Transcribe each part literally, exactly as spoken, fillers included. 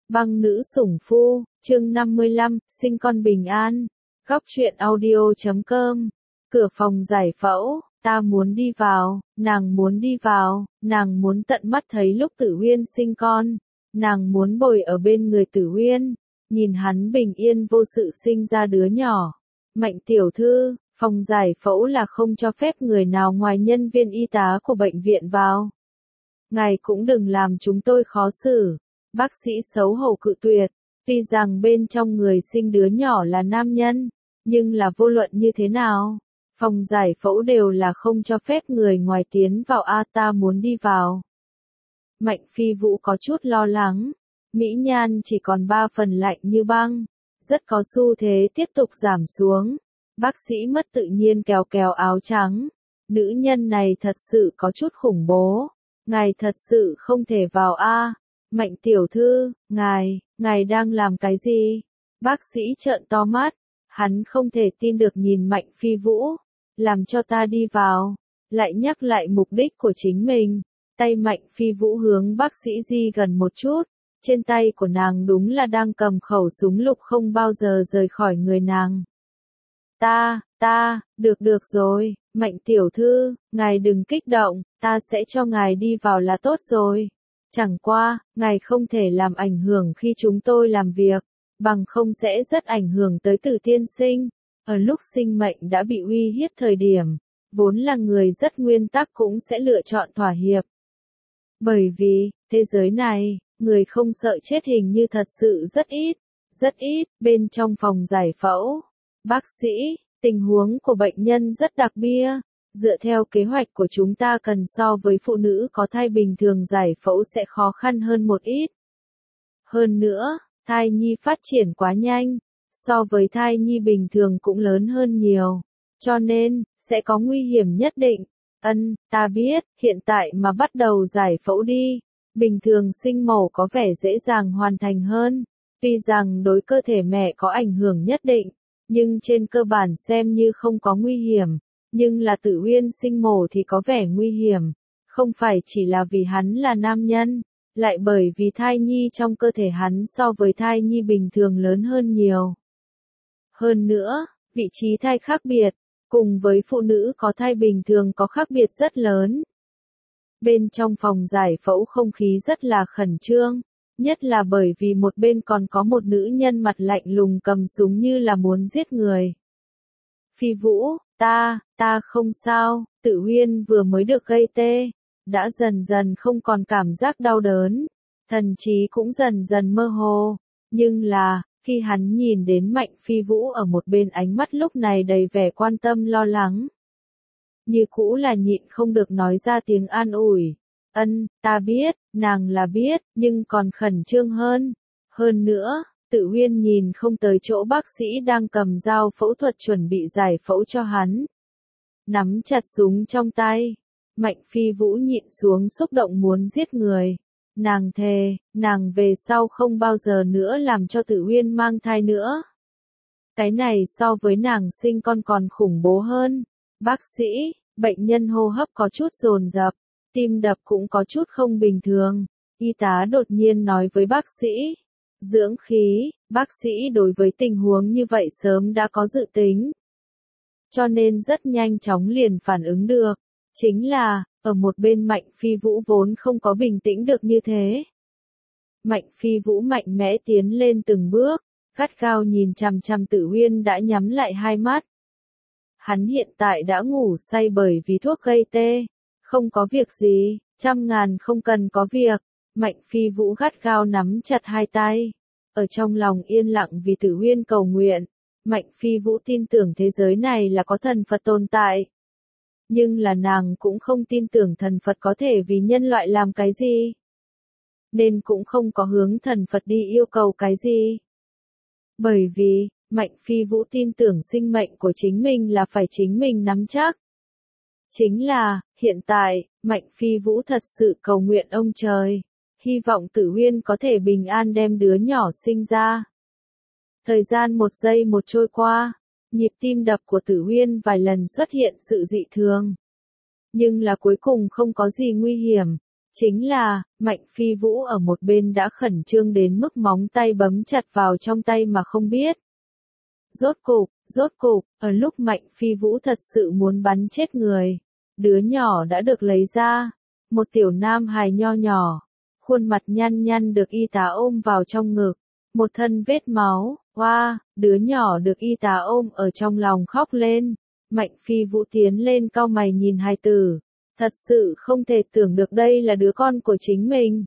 Băng nữ sủng phu, chương năm mươi lăm, sinh con bình an. Góc truyện audio chấm com. Cửa phòng giải phẫu, ta muốn đi vào, nàng muốn đi vào, nàng muốn tận mắt thấy lúc Tử Uyên sinh con, nàng muốn bồi ở bên người Tử Uyên, nhìn hắn bình yên vô sự sinh ra đứa nhỏ. Mạnh tiểu thư, phòng giải phẫu là không cho phép người nào ngoài nhân viên y tá của bệnh viện vào. Ngài cũng đừng làm chúng tôi khó xử. Bác sĩ xấu hổ cự tuyệt, tuy rằng bên trong người sinh đứa nhỏ là nam nhân, nhưng là vô luận như thế nào, phòng giải phẫu đều là không cho phép người ngoài tiến vào. A ta muốn đi vào. Mạnh Phi Vũ có chút lo lắng, mỹ nhan chỉ còn ba phần lạnh như băng, rất có xu thế tiếp tục giảm xuống. Bác sĩ mất tự nhiên kéo kéo áo trắng, nữ nhân này thật sự có chút khủng bố, ngài thật sự không thể vào a. Mạnh tiểu thư, ngài, ngài đang làm cái gì? Bác sĩ trợn to mắt, hắn không thể tin được nhìn Mạnh Phi Vũ, làm cho ta đi vào, lại nhắc lại mục đích của chính mình. Tay Mạnh Phi Vũ hướng bác sĩ di gần một chút, trên tay của nàng đúng là đang cầm khẩu súng lục không bao giờ rời khỏi người nàng. Ta, ta, được được rồi, Mạnh tiểu thư, ngài đừng kích động, ta sẽ cho ngài đi vào là tốt rồi. Chẳng qua, ngài không thể làm ảnh hưởng khi chúng tôi làm việc, bằng không sẽ rất ảnh hưởng tới Từ tiên sinh. Ở lúc sinh mệnh đã bị uy hiếp thời điểm, vốn là người rất nguyên tắc cũng sẽ lựa chọn thỏa hiệp. Bởi vì, thế giới này, người không sợ chết hình như thật sự rất ít, rất ít. Bên trong phòng giải phẫu, bác sĩ, tình huống của bệnh nhân rất đặc biệt. Dựa theo kế hoạch của chúng ta cần so với phụ nữ có thai bình thường giải phẫu sẽ khó khăn hơn một ít. Hơn nữa, thai nhi phát triển quá nhanh, so với thai nhi bình thường cũng lớn hơn nhiều, cho nên, sẽ có nguy hiểm nhất định. Ân, ta biết, hiện tại mà bắt đầu giải phẫu đi, bình thường sinh mổ có vẻ dễ dàng hoàn thành hơn, tuy rằng đối cơ thể mẹ có ảnh hưởng nhất định, nhưng trên cơ bản xem như không có nguy hiểm. Nhưng là Tử Uyên sinh mổ thì có vẻ nguy hiểm, không phải chỉ là vì hắn là nam nhân, lại bởi vì thai nhi trong cơ thể hắn so với thai nhi bình thường lớn hơn nhiều. Hơn nữa, vị trí thai khác biệt, cùng với phụ nữ có thai bình thường có khác biệt rất lớn. Bên trong phòng giải phẫu không khí rất là khẩn trương, nhất là bởi vì một bên còn có một nữ nhân mặt lạnh lùng cầm súng như là muốn giết người. Phi Vũ, ta, ta không sao, Tử Uyên vừa mới được gây tê, đã dần dần không còn cảm giác đau đớn, thần trí cũng dần dần mơ hồ, nhưng là, khi hắn nhìn đến Mạnh Phi Vũ ở một bên ánh mắt lúc này đầy vẻ quan tâm lo lắng. Như cũ là nhịn không được nói ra tiếng an ủi, ân, ta biết, nàng là biết, nhưng còn khẩn trương hơn, hơn nữa. Tử Uyên nhìn không tới chỗ bác sĩ đang cầm dao phẫu thuật chuẩn bị giải phẫu cho hắn. Nắm chặt súng trong tay, Mạnh Phi Vũ nhịn xuống xúc động muốn giết người. Nàng thề, nàng về sau không bao giờ nữa làm cho Tử Uyên mang thai nữa. Cái này so với nàng sinh con còn khủng bố hơn. Bác sĩ, bệnh nhân hô hấp có chút dồn dập, tim đập cũng có chút không bình thường. Y tá đột nhiên nói với bác sĩ. Dưỡng khí, bác sĩ đối với tình huống như vậy sớm đã có dự tính. Cho nên rất nhanh chóng liền phản ứng được. Chính là, ở một bên Mạnh Phi Vũ vốn không có bình tĩnh được như thế. Mạnh Phi Vũ mạnh mẽ tiến lên từng bước, gắt gao nhìn chằm chằm Tử Uyên đã nhắm lại hai mắt. Hắn hiện tại đã ngủ say bởi vì thuốc gây tê. Không có việc gì, trăm ngàn không cần có việc. Mạnh Phi Vũ gắt gao nắm chặt hai tay, ở trong lòng yên lặng vì Tử Uyên cầu nguyện. Mạnh Phi Vũ tin tưởng thế giới này là có thần Phật tồn tại. Nhưng là nàng cũng không tin tưởng thần Phật có thể vì nhân loại làm cái gì. Nên cũng không có hướng thần Phật đi yêu cầu cái gì. Bởi vì, Mạnh Phi Vũ tin tưởng sinh mệnh của chính mình là phải chính mình nắm chắc. Chính là, hiện tại, Mạnh Phi Vũ thật sự cầu nguyện ông trời. Hy vọng Tử Uyên có thể bình an đem đứa nhỏ sinh ra. Thời gian một giây một trôi qua, nhịp tim đập của Tử Uyên vài lần xuất hiện sự dị thường. Nhưng là cuối cùng không có gì nguy hiểm, Chính là, Mạnh Phi Vũ ở một bên đã khẩn trương đến mức móng tay bấm chặt vào trong tay mà không biết. Rốt cục, rốt cục, ở lúc Mạnh Phi Vũ thật sự muốn bắn chết người, đứa nhỏ đã được lấy ra, một tiểu nam hài nho nhỏ, khuôn mặt nhăn nhăn được y tá ôm vào trong ngực, một thân vết máu, oa, đứa nhỏ được y tá ôm ở trong lòng khóc lên. Mạnh Phi Vũ tiến lên cau mày nhìn hài tử, thật sự không thể tưởng được đây là đứa con của chính mình.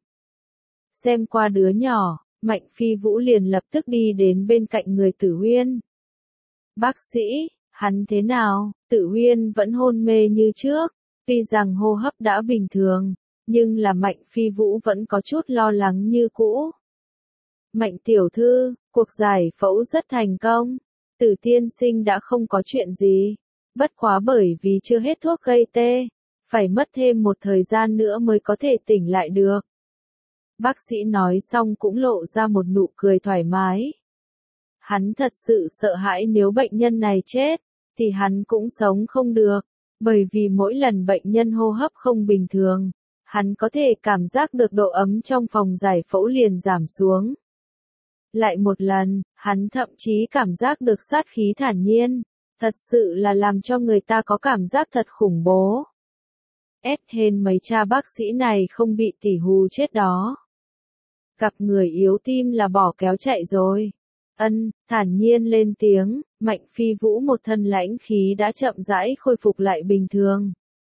Xem qua đứa nhỏ, Mạnh Phi Vũ liền lập tức đi đến bên cạnh người Tử Uyên. Bác sĩ, hắn thế nào? Tử Uyên vẫn hôn mê như trước, tuy rằng hô hấp đã bình thường, nhưng là Mạnh Phi Vũ vẫn có chút lo lắng như cũ. Mạnh tiểu thư, cuộc giải phẫu rất thành công, Tử tiên sinh đã không có chuyện gì, bất quá bởi vì chưa hết thuốc gây tê, phải mất thêm một thời gian nữa mới có thể tỉnh lại được. Bác sĩ nói xong cũng lộ ra một nụ cười thoải mái. Hắn thật sự sợ hãi nếu bệnh nhân này chết, thì hắn cũng sống không được, bởi vì mỗi lần bệnh nhân hô hấp không bình thường, hắn có thể cảm giác được độ ấm trong phòng giải phẫu liền giảm xuống. Lại một lần, hắn thậm chí cảm giác được sát khí thản nhiên, thật sự là làm cho người ta có cảm giác thật khủng bố. Ét hên mấy cha bác sĩ này không bị tỉ hù chết đó. Gặp người yếu tim là bỏ kéo chạy rồi. Ân, thản nhiên lên tiếng, Mạnh Phi Vũ một thân lãnh khí đã chậm rãi khôi phục lại bình thường.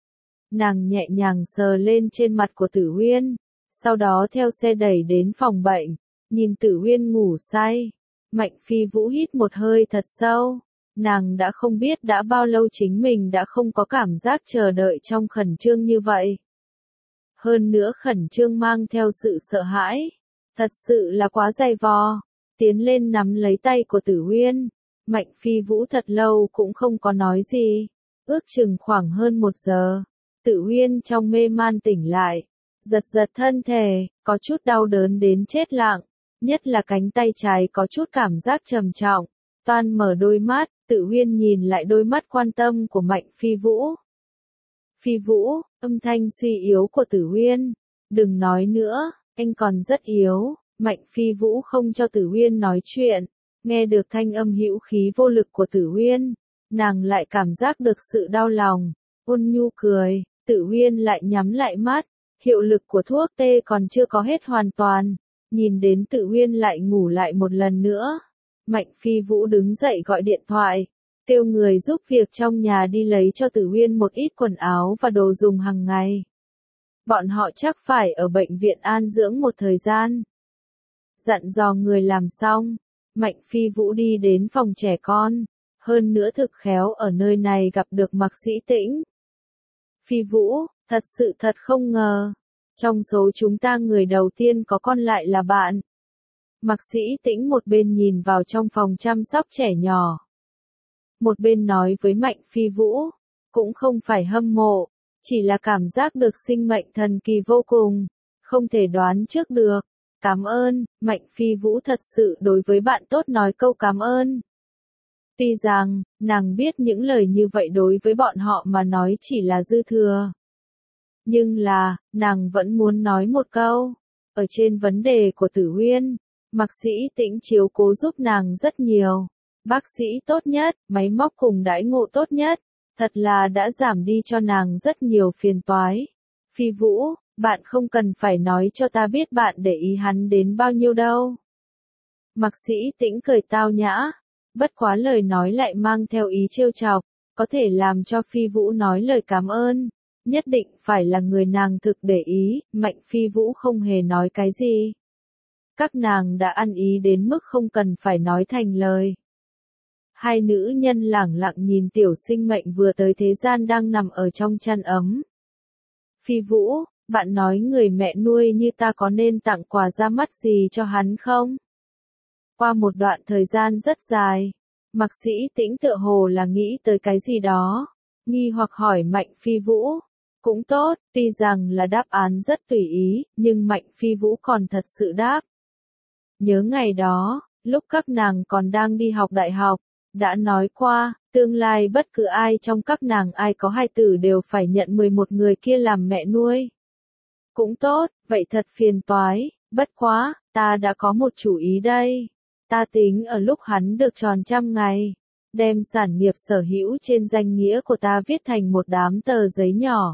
Nàng nhẹ nhàng sờ lên trên mặt của Tử Uyên, sau đó theo xe đẩy đến phòng bệnh, nhìn Tử Uyên ngủ say. Mạnh Phi Vũ hít một hơi thật sâu, nàng đã không biết đã bao lâu chính mình đã không có cảm giác chờ đợi trong khẩn trương như vậy. Hơn nữa khẩn trương mang theo sự sợ hãi, thật sự là quá dày vò. Tiến lên nắm lấy tay của Tử Uyên, Mạnh Phi Vũ thật lâu cũng không có nói gì, ước chừng khoảng hơn một giờ, Tử Uyên trong mê man tỉnh lại, giật giật thân thể, có chút đau đớn đến chết lặng, nhất là cánh tay trái có chút cảm giác trầm trọng, toan mở đôi mắt, Tử Uyên nhìn lại đôi mắt quan tâm của Mạnh Phi Vũ. Phi Vũ, âm thanh suy yếu của Tử Uyên, đừng nói nữa, anh còn rất yếu. Mạnh Phi Vũ không cho Tử Uyên nói chuyện, nghe được thanh âm hữu khí vô lực của Tử Uyên, nàng lại cảm giác được sự đau lòng, ôn nhu cười, Tử Uyên lại nhắm lại mắt, hiệu lực của thuốc tê còn chưa có hết hoàn toàn, nhìn đến Tử Uyên lại ngủ lại một lần nữa. Mạnh Phi Vũ đứng dậy gọi điện thoại, kêu người giúp việc trong nhà đi lấy cho Tử Uyên một ít quần áo và đồ dùng hàng ngày. Bọn họ chắc phải ở bệnh viện an dưỡng một thời gian. Dặn dò người làm xong, Mạnh Phi Vũ đi đến phòng trẻ con, hơn nữa thực khéo ở nơi này gặp được Mạc Sĩ Tĩnh. Phi Vũ, thật sự thật không ngờ, trong số chúng ta người đầu tiên có con lại là bạn. Mạc Sĩ Tĩnh một bên nhìn vào trong phòng chăm sóc trẻ nhỏ, một bên nói với Mạnh Phi Vũ, cũng không phải hâm mộ, chỉ là cảm giác được sinh mệnh thần kỳ vô cùng, không thể đoán trước được. Cảm ơn, Mạnh Phi Vũ thật sự đối với bạn tốt nói câu cảm ơn. Tuy rằng, nàng biết những lời như vậy đối với bọn họ mà nói chỉ là dư thừa. Nhưng là, nàng vẫn muốn nói một câu. Ở trên vấn đề của Tử Uyên, Mạc Sĩ Tĩnh chiếu cố giúp nàng rất nhiều. Bác sĩ tốt nhất, máy móc cùng đãi ngộ tốt nhất, thật là đã giảm đi cho nàng rất nhiều phiền toái. Phi Vũ, bạn không cần phải nói cho ta biết bạn để ý hắn đến bao nhiêu đâu. Mạc Sĩ Tĩnh cười tao nhã, bất quá lời nói lại mang theo ý trêu chọc, có thể làm cho Phi Vũ nói lời cảm ơn, nhất định phải là người nàng thực để ý. Mạnh Phi Vũ không hề nói cái gì. Các nàng đã ăn ý đến mức không cần phải nói thành lời. Hai nữ nhân lẳng lặng nhìn tiểu sinh mệnh vừa tới thế gian đang nằm ở trong chăn ấm. Phi Vũ, bạn nói người mẹ nuôi như ta có nên tặng quà ra mắt gì cho hắn không? Qua một đoạn thời gian rất dài, Mạc Sĩ Tĩnh tựa hồ là nghĩ tới cái gì đó, nghi hoặc hỏi Mạnh Phi Vũ. Cũng tốt, tuy rằng là đáp án rất tùy ý, nhưng Mạnh Phi Vũ còn thật sự đáp. Nhớ ngày đó, lúc các nàng còn đang đi học đại học, đã nói qua, tương lai bất cứ ai trong các nàng ai có hai tử đều phải nhận mười một người kia làm mẹ nuôi. Cũng tốt, vậy thật phiền toái, bất quá, ta đã có một chủ ý đây. Ta tính ở lúc hắn được tròn trăm ngày, đem sản nghiệp sở hữu trên danh nghĩa của ta viết thành một đám tờ giấy nhỏ.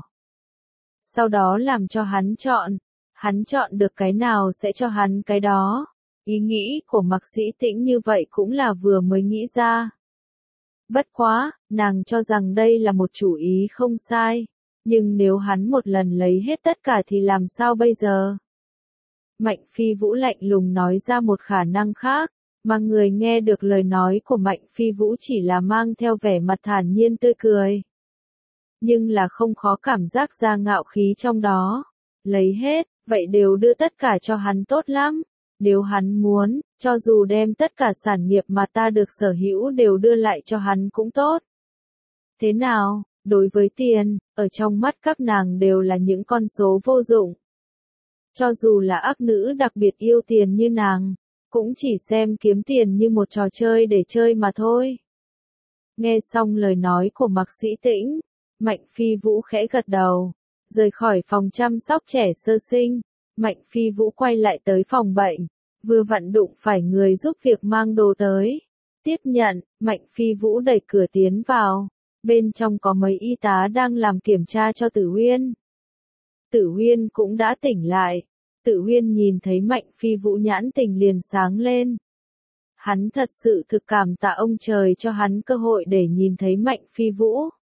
Sau đó làm cho hắn chọn, hắn chọn được cái nào sẽ cho hắn cái đó. Ý nghĩ của Mạc Sĩ Tĩnh như vậy cũng là vừa mới nghĩ ra. Bất quá, nàng cho rằng đây là một chủ ý không sai, nhưng nếu hắn một lần lấy hết tất cả thì làm sao bây giờ? Mạnh Phi Vũ lạnh lùng nói ra một khả năng khác, mà người nghe được lời nói của Mạnh Phi Vũ chỉ là mang theo vẻ mặt thản nhiên tươi cười. Nhưng là không khó cảm giác ra ngạo khí trong đó. Lấy hết, vậy đều đưa tất cả cho hắn tốt lắm. Nếu hắn muốn, cho dù đem tất cả sản nghiệp mà ta được sở hữu đều đưa lại cho hắn cũng tốt. Thế nào, đối với tiền, ở trong mắt các nàng đều là những con số vô dụng. Cho dù là ác nữ đặc biệt yêu tiền như nàng, cũng chỉ xem kiếm tiền như một trò chơi để chơi mà thôi. Nghe xong lời nói của Mạc Sĩ Tĩnh, Mạnh Phi Vũ khẽ gật đầu, rời khỏi phòng chăm sóc trẻ sơ sinh. Mạnh Phi Vũ quay lại tới phòng bệnh, vừa vặn đụng phải người giúp việc mang đồ tới. Tiếp nhận, Mạnh Phi Vũ đẩy cửa tiến vào, bên trong có mấy y tá đang làm kiểm tra cho Tử Uyên. Tử Uyên cũng đã tỉnh lại, Tử Uyên nhìn thấy Mạnh Phi Vũ nhãn tình liền sáng lên. Hắn thật sự thực cảm tạ ông trời cho hắn cơ hội để nhìn thấy Mạnh Phi Vũ.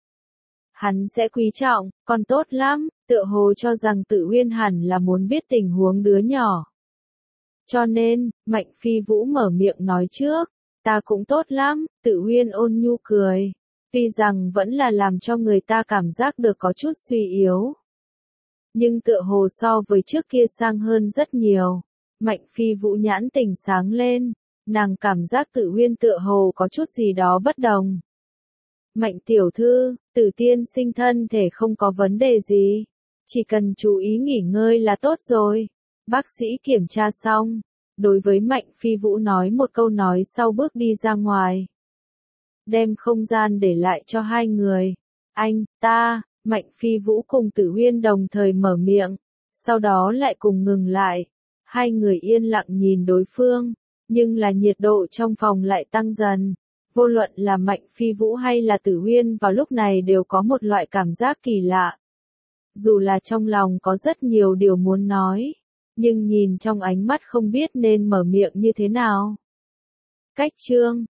Hắn sẽ quý trọng, còn tốt lắm, tựa hồ cho rằng Tử Uyên hẳn là muốn biết tình huống đứa nhỏ. Cho nên, Mạnh Phi Vũ mở miệng nói trước, ta cũng tốt lắm, Tử Uyên ôn nhu cười, tuy rằng vẫn là làm cho người ta cảm giác được có chút suy yếu. Nhưng tựa hồ so với trước kia sang hơn rất nhiều. Mạnh Phi Vũ nhãn tình sáng lên, nàng cảm giác Tử Uyên tựa hồ có chút gì đó bất đồng. Mạnh tiểu thư, Tử tiên sinh thân thể không có vấn đề gì, chỉ cần chú ý nghỉ ngơi là tốt rồi. Bác sĩ kiểm tra xong, đối với Mạnh Phi Vũ nói một câu nói sau bước đi ra ngoài. Đem không gian để lại cho hai người. Anh, ta, Mạnh Phi Vũ cùng Tử Uyên đồng thời mở miệng, sau đó lại cùng ngừng lại. Hai người yên lặng nhìn đối phương, nhưng là nhiệt độ trong phòng lại tăng dần. Vô luận là Mạnh Phi Vũ hay là Tử Uyên vào lúc này đều có một loại cảm giác kỳ lạ. Dù là trong lòng có rất nhiều điều muốn nói, nhưng nhìn trong ánh mắt không biết nên mở miệng như thế nào. Cách chương